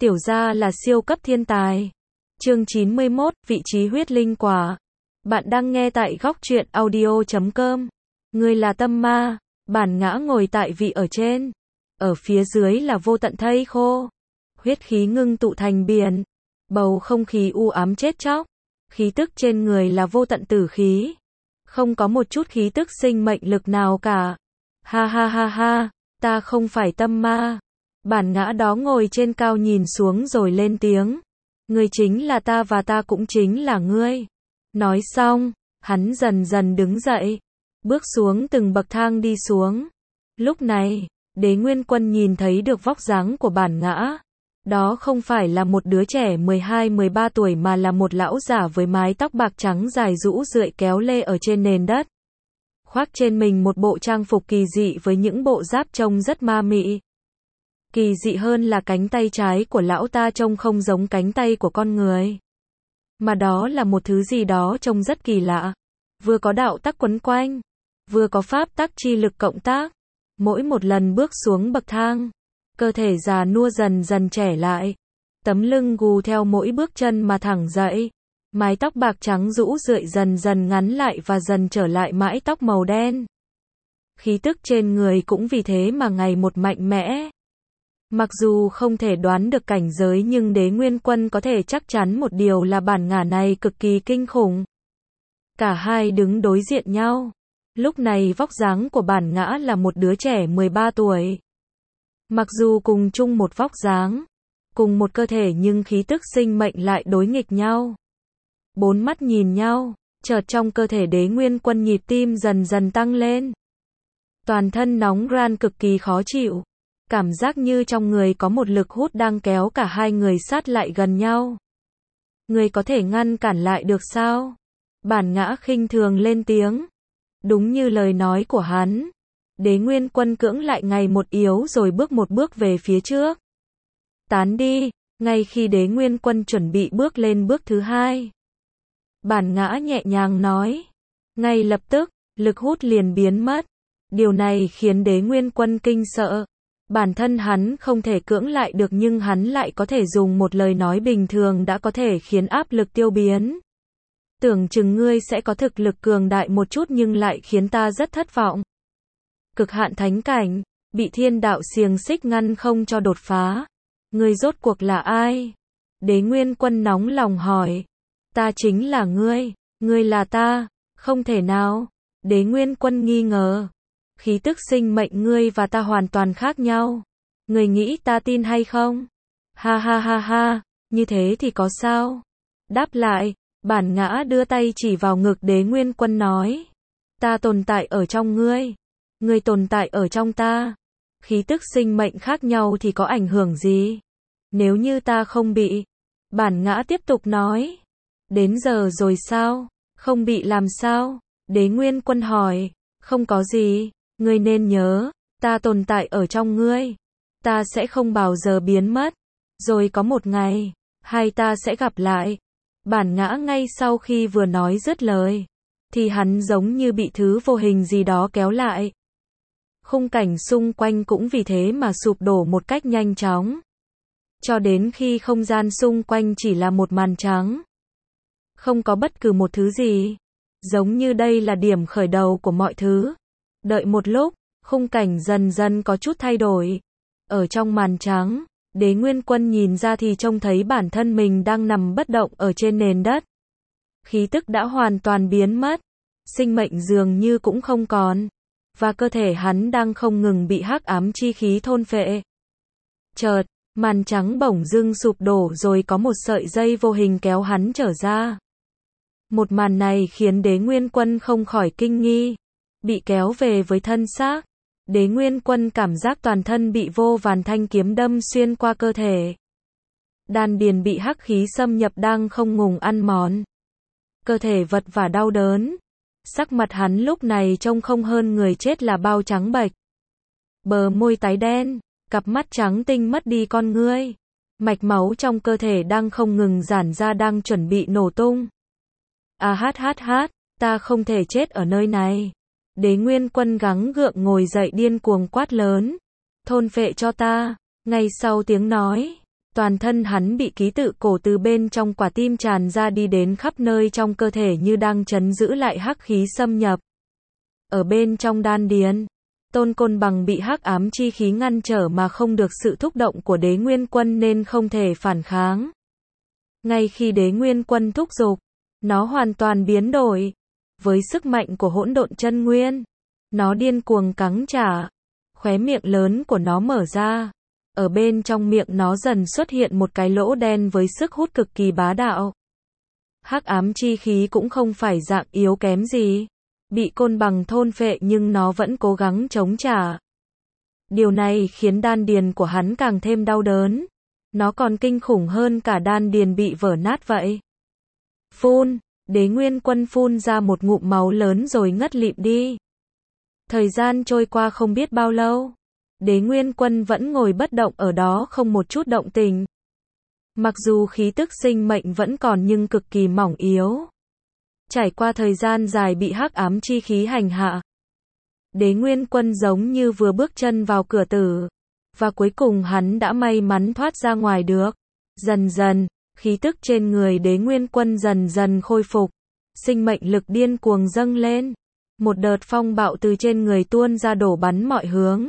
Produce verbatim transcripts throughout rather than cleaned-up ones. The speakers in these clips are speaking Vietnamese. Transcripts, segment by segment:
Tiểu gia là siêu cấp thiên tài. Chương chín mươi mốt, vị trí huyết linh quả. Bạn đang nghe tại góc truyện audio chấm com. Ngươi là tâm ma. Bản ngã ngồi tại vị ở trên. Ở phía dưới là vô tận thây khô. Huyết khí ngưng tụ thành biển. Bầu không khí u ám chết chóc. Khí tức trên người là vô tận tử khí. Không có một chút khí tức sinh mệnh lực nào cả. Ha ha ha ha, ta không phải tâm ma. Bản ngã đó ngồi trên cao nhìn xuống rồi lên tiếng. Ngươi chính là ta và ta cũng chính là ngươi. Nói xong, hắn dần dần đứng dậy. Bước xuống từng bậc thang đi xuống. Lúc này, Đế Nguyên Quân nhìn thấy được vóc dáng của bản ngã. Đó không phải là một đứa trẻ mười hai mười ba tuổi mà là một lão giả với mái tóc bạc trắng dài rũ rượi kéo lê ở trên nền đất. Khoác trên mình một bộ trang phục kỳ dị với những bộ giáp trông rất ma mị. Kỳ dị hơn là cánh tay trái của lão ta trông không giống cánh tay của con người. Mà đó là một thứ gì đó trông rất kỳ lạ. Vừa có đạo tắc quấn quanh, vừa có pháp tắc chi lực cộng tác. Mỗi một lần bước xuống bậc thang, cơ thể già nua dần dần trẻ lại. Tấm lưng gù theo mỗi bước chân mà thẳng dậy. Mái tóc bạc trắng rũ rượi dần dần ngắn lại và dần trở lại mái tóc màu đen. Khí tức trên người cũng vì thế mà ngày một mạnh mẽ. Mặc dù không thể đoán được cảnh giới nhưng Đế Nguyên Quân có thể chắc chắn một điều là bản ngã này cực kỳ kinh khủng. Cả hai đứng đối diện nhau. Lúc này vóc dáng của bản ngã là một đứa trẻ mười ba tuổi. Mặc dù cùng chung một vóc dáng, cùng một cơ thể nhưng khí tức sinh mệnh lại đối nghịch nhau. Bốn mắt nhìn nhau, chợt trong cơ thể Đế Nguyên Quân nhịp tim dần dần tăng lên. Toàn thân nóng ran cực kỳ khó chịu. Cảm giác như trong người có một lực hút đang kéo cả hai người sát lại gần nhau. Người có thể ngăn cản lại được sao? Bản ngã khinh thường lên tiếng. Đúng như lời nói của hắn. Đế Nguyên Quân cưỡng lại ngày một yếu rồi bước một bước về phía trước. Tán đi, ngay khi Đế Nguyên Quân chuẩn bị bước lên bước thứ hai. Bản ngã nhẹ nhàng nói. Ngay lập tức, lực hút liền biến mất. Điều này khiến Đế Nguyên Quân kinh sợ. Bản thân hắn không thể cưỡng lại được nhưng hắn lại có thể dùng một lời nói bình thường đã có thể khiến áp lực tiêu biến. Tưởng chừng ngươi sẽ có thực lực cường đại một chút nhưng lại khiến ta rất thất vọng. Cực hạn thánh cảnh, bị thiên đạo xiềng xích ngăn không cho đột phá. Ngươi rốt cuộc là ai? Đế Nguyên Quân nóng lòng hỏi. Ta chính là ngươi, ngươi là ta, không thể nào. Đế Nguyên Quân nghi ngờ. Khí tức sinh mệnh ngươi và ta hoàn toàn khác nhau. Ngươi nghĩ ta tin hay không? Ha ha ha ha, như thế thì có sao? Đáp lại, bản ngã đưa tay chỉ vào ngực Đế Nguyên Quân nói. Ta tồn tại ở trong ngươi. Ngươi tồn tại ở trong ta. Khí tức sinh mệnh khác nhau thì có ảnh hưởng gì? Nếu như ta không bị. Bản ngã tiếp tục nói. Đến giờ rồi sao? Không bị làm sao? Đế Nguyên Quân hỏi. Không có gì. Ngươi nên nhớ, ta tồn tại ở trong ngươi. Ta sẽ không bao giờ biến mất. Rồi có một ngày, hai ta sẽ gặp lại. Bản ngã ngay sau khi vừa nói dứt lời, thì hắn giống như bị thứ vô hình gì đó kéo lại. Khung cảnh xung quanh cũng vì thế mà sụp đổ một cách nhanh chóng. Cho đến khi không gian xung quanh chỉ là một màn trắng. Không có bất cứ một thứ gì. Giống như đây là điểm khởi đầu của mọi thứ. Đợi một lúc, khung cảnh dần dần có chút thay đổi. Ở trong màn trắng, Đế Nguyên Quân nhìn ra thì trông thấy bản thân mình đang nằm bất động ở trên nền đất. Khí tức đã hoàn toàn biến mất. Sinh mệnh dường như cũng không còn. Và cơ thể hắn đang không ngừng bị hắc ám chi khí thôn phệ. Chợt, màn trắng bỗng dưng sụp đổ rồi có một sợi dây vô hình kéo hắn trở ra. Một màn này khiến Đế Nguyên Quân không khỏi kinh nghi. Bị kéo về với thân xác. Đế Nguyên Quân cảm giác toàn thân bị vô vàn thanh kiếm đâm xuyên qua cơ thể. Đan điền bị hắc khí xâm nhập đang không ngừng ăn mòn. Cơ thể vật vã đau đớn. Sắc mặt hắn lúc này trông không hơn người chết là bao trắng bệch. Bờ môi tái đen, cặp mắt trắng tinh mất đi con ngươi. Mạch máu trong cơ thể đang không ngừng giãn ra đang chuẩn bị nổ tung. À hát hát hát, ta không thể chết ở nơi này. Đế Nguyên Quân gắng gượng ngồi dậy điên cuồng quát lớn. Thôn phệ cho ta. Ngay sau tiếng nói, Toàn thân hắn bị ký tự cổ từ bên trong quả tim tràn ra đi đến khắp nơi trong cơ thể như đang trấn giữ lại hắc khí xâm nhập. Ở bên trong đan điền, Tôn Côn Bằng bị hắc ám chi khí ngăn trở mà không được sự thúc động của Đế Nguyên Quân nên không thể phản kháng. Ngay khi Đế Nguyên Quân thúc giục, nó hoàn toàn biến đổi. Với sức mạnh của hỗn độn chân nguyên, nó điên cuồng cắn trả. Khóe miệng lớn của nó mở ra. Ở bên trong miệng nó dần xuất hiện một cái lỗ đen với sức hút cực kỳ bá đạo. Hắc ám chi khí cũng không phải dạng yếu kém gì. Bị Côn Bằng thôn phệ nhưng nó vẫn cố gắng chống trả. Điều này khiến đan điền của hắn càng thêm đau đớn. Nó còn kinh khủng hơn cả đan điền bị vỡ nát vậy. Phun, Đế Nguyên Quân phun ra một ngụm máu lớn rồi ngất lịm đi. Thời gian trôi qua không biết bao lâu. Đế Nguyên Quân vẫn ngồi bất động ở đó không một chút động tình. Mặc dù khí tức sinh mệnh vẫn còn nhưng cực kỳ mỏng yếu. Trải qua thời gian dài bị hắc ám chi khí hành hạ, Đế Nguyên Quân giống như vừa bước chân vào cửa tử. Và cuối cùng hắn đã may mắn thoát ra ngoài được. Dần dần, khí tức trên người Đế Nguyên Quân dần dần khôi phục. Sinh mệnh lực điên cuồng dâng lên. Một đợt phong bạo từ trên người tuôn ra đổ bắn mọi hướng.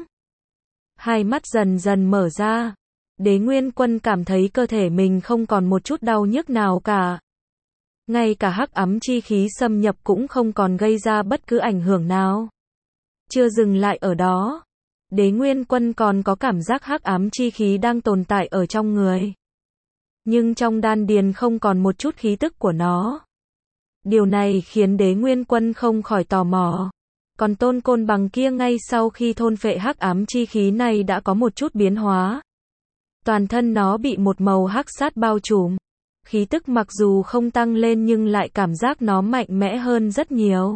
Hai mắt dần dần mở ra. Đế Nguyên Quân cảm thấy cơ thể mình không còn một chút đau nhức nào cả. Ngay cả hắc ám chi khí xâm nhập cũng không còn gây ra bất cứ ảnh hưởng nào. Chưa dừng lại ở đó, Đế Nguyên Quân còn có cảm giác hắc ám chi khí đang tồn tại ở trong người. Nhưng trong đan điền không còn một chút khí tức của nó. Điều này khiến Đế Nguyên Quân không khỏi tò mò. Còn Tôn Côn Bằng kia ngay sau khi thôn phệ hắc ám chi khí này đã có một chút biến hóa. Toàn thân nó bị một màu hắc sát bao trùm. Khí tức mặc dù không tăng lên nhưng lại cảm giác nó mạnh mẽ hơn rất nhiều.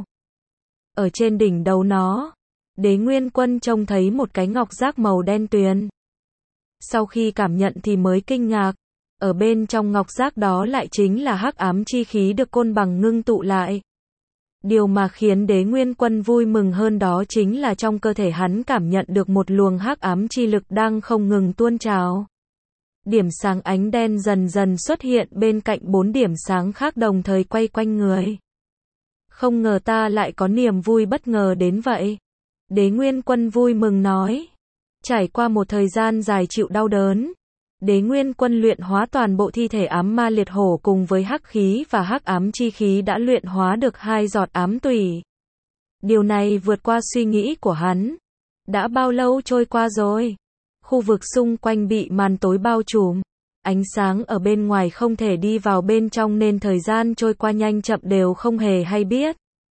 Ở trên đỉnh đầu nó, Đế Nguyên Quân trông thấy một cái ngọc giác màu đen tuyền. Sau khi cảm nhận thì mới kinh ngạc, ở bên trong ngọc giác đó lại chính là hắc ám chi khí được Côn Bằng ngưng tụ lại. Điều mà khiến Đế Nguyên Quân vui mừng hơn đó chính là trong cơ thể hắn cảm nhận được một luồng hắc ám chi lực đang không ngừng tuôn trào. Điểm sáng ánh đen dần dần xuất hiện bên cạnh bốn điểm sáng khác đồng thời quay quanh người. Không ngờ ta lại có niềm vui bất ngờ đến vậy. Đế Nguyên Quân vui mừng nói. Trải qua một thời gian dài chịu đau đớn, Đế Nguyên Quân luyện hóa toàn bộ thi thể ám ma liệt hổ cùng với hắc khí và hắc ám chi khí đã luyện hóa được hai giọt ám tủy. Điều này vượt qua suy nghĩ của hắn. Đã bao lâu trôi qua rồi? Khu vực xung quanh bị màn tối bao trùm. Ánh sáng ở bên ngoài không thể đi vào bên trong nên thời gian trôi qua nhanh chậm đều không hề hay biết.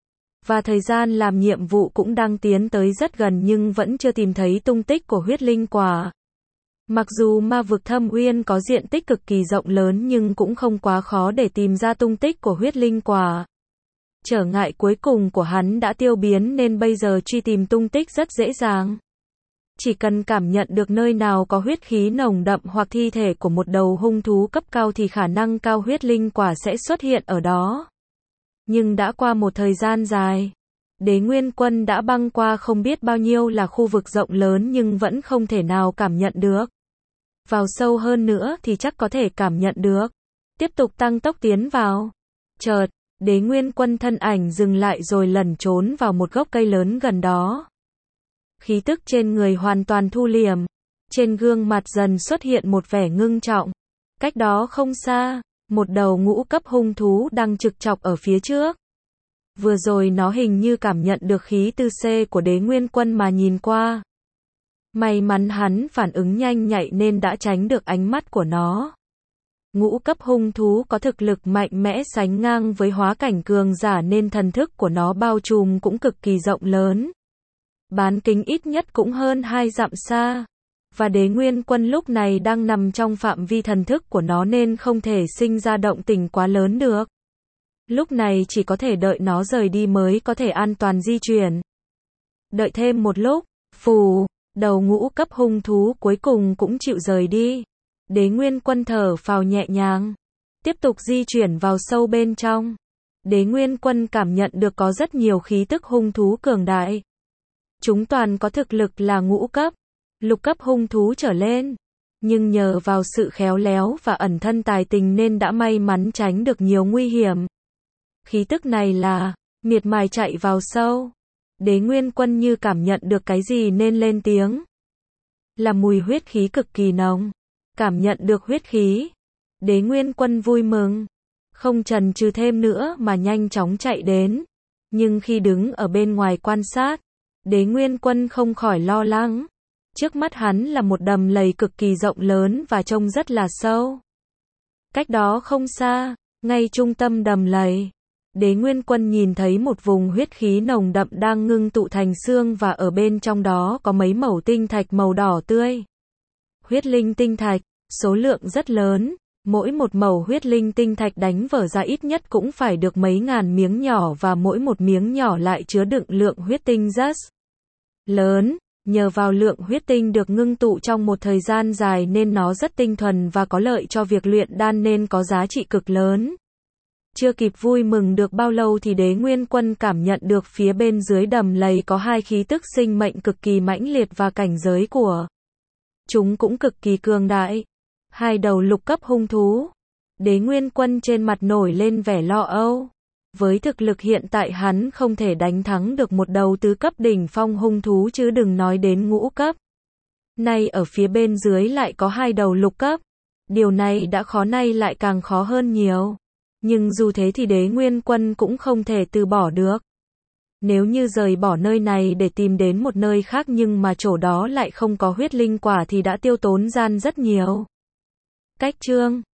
Và thời gian làm nhiệm vụ cũng đang tiến tới rất gần nhưng vẫn chưa tìm thấy tung tích của huyết linh quả. Mặc dù ma vực Thâm Uyên có diện tích cực kỳ rộng lớn nhưng cũng không quá khó để tìm ra tung tích của huyết linh quả. Trở ngại cuối cùng của hắn đã tiêu biến nên bây giờ truy tìm tung tích rất dễ dàng. Chỉ cần cảm nhận được nơi nào có huyết khí nồng đậm hoặc thi thể của một đầu hung thú cấp cao thì khả năng cao huyết linh quả sẽ xuất hiện ở đó. Nhưng đã qua một thời gian dài, Đế Nguyên Quân đã băng qua không biết bao nhiêu là khu vực rộng lớn nhưng vẫn không thể nào cảm nhận được. Vào sâu hơn nữa thì chắc có thể cảm nhận được. Tiếp tục tăng tốc tiến vào. Chợt, Đế Nguyên Quân thân ảnh dừng lại rồi lẩn trốn vào một gốc cây lớn gần đó. Khí tức trên người hoàn toàn thu liềm. Trên gương mặt dần xuất hiện một vẻ ngưng trọng. Cách đó không xa, một đầu ngũ cấp hung thú đang trực chọc ở phía trước. Vừa rồi nó hình như cảm nhận được khí tư C của Đế Nguyên Quân mà nhìn qua. May mắn hắn phản ứng nhanh nhạy nên đã tránh được ánh mắt của nó. Ngũ cấp hung thú có thực lực mạnh mẽ sánh ngang với hóa cảnh cường giả nên thần thức của nó bao trùm cũng cực kỳ rộng lớn. Bán kính ít nhất cũng hơn hai dặm xa. Và Đế Nguyên Quân lúc này đang nằm trong phạm vi thần thức của nó nên không thể sinh ra động tĩnh quá lớn được. Lúc này chỉ có thể đợi nó rời đi mới có thể an toàn di chuyển. Đợi thêm một lúc, phù, đầu ngũ cấp hung thú cuối cùng cũng chịu rời đi. Đế Nguyên Quân thở phào nhẹ nhàng, tiếp tục di chuyển vào sâu bên trong. Đế Nguyên Quân cảm nhận được có rất nhiều khí tức hung thú cường đại. Chúng toàn có thực lực là ngũ cấp, lục cấp hung thú trở lên. Nhưng nhờ vào sự khéo léo và ẩn thân tài tình nên đã may mắn tránh được nhiều nguy hiểm. Khí tức này là, miệt mài chạy vào sâu. Đế Nguyên Quân như cảm nhận được cái gì nên lên tiếng. Là mùi huyết khí cực kỳ nồng. Cảm nhận được huyết khí. Đế Nguyên Quân vui mừng. Không chần chừ thêm nữa mà nhanh chóng chạy đến. Nhưng khi đứng ở bên ngoài quan sát, Đế Nguyên Quân không khỏi lo lắng. Trước mắt hắn là một đầm lầy cực kỳ rộng lớn và trông rất là sâu. Cách đó không xa, ngay trung tâm đầm lầy, Đế Nguyên Quân nhìn thấy một vùng huyết khí nồng đậm đang ngưng tụ thành xương và ở bên trong đó có mấy mẩu tinh thạch màu đỏ tươi. Huyết linh tinh thạch, số lượng rất lớn, mỗi một mẩu huyết linh tinh thạch đánh vỡ ra ít nhất cũng phải được mấy ngàn miếng nhỏ và mỗi một miếng nhỏ lại chứa đựng lượng huyết tinh rất lớn. Nhờ vào lượng huyết tinh được ngưng tụ trong một thời gian dài nên nó rất tinh thuần và có lợi cho việc luyện đan nên có giá trị cực lớn. Chưa kịp vui mừng được bao lâu thì Đế Nguyên Quân cảm nhận được phía bên dưới đầm lầy có hai khí tức sinh mệnh cực kỳ mãnh liệt và cảnh giới của chúng cũng cực kỳ cường đại. Hai đầu lục cấp hung thú. Đế Nguyên Quân trên mặt nổi lên vẻ lo âu. Với thực lực hiện tại hắn không thể đánh thắng được một đầu tứ cấp đỉnh phong hung thú chứ đừng nói đến ngũ cấp. Nay ở phía bên dưới lại có hai đầu lục cấp. Điều này đã khó nay lại càng khó hơn nhiều. Nhưng dù thế thì Đế Nguyên Quân cũng không thể từ bỏ được. Nếu như rời bỏ nơi này để tìm đến một nơi khác nhưng mà chỗ đó lại không có huyết linh quả thì đã tiêu tốn gian rất nhiều. Cách chương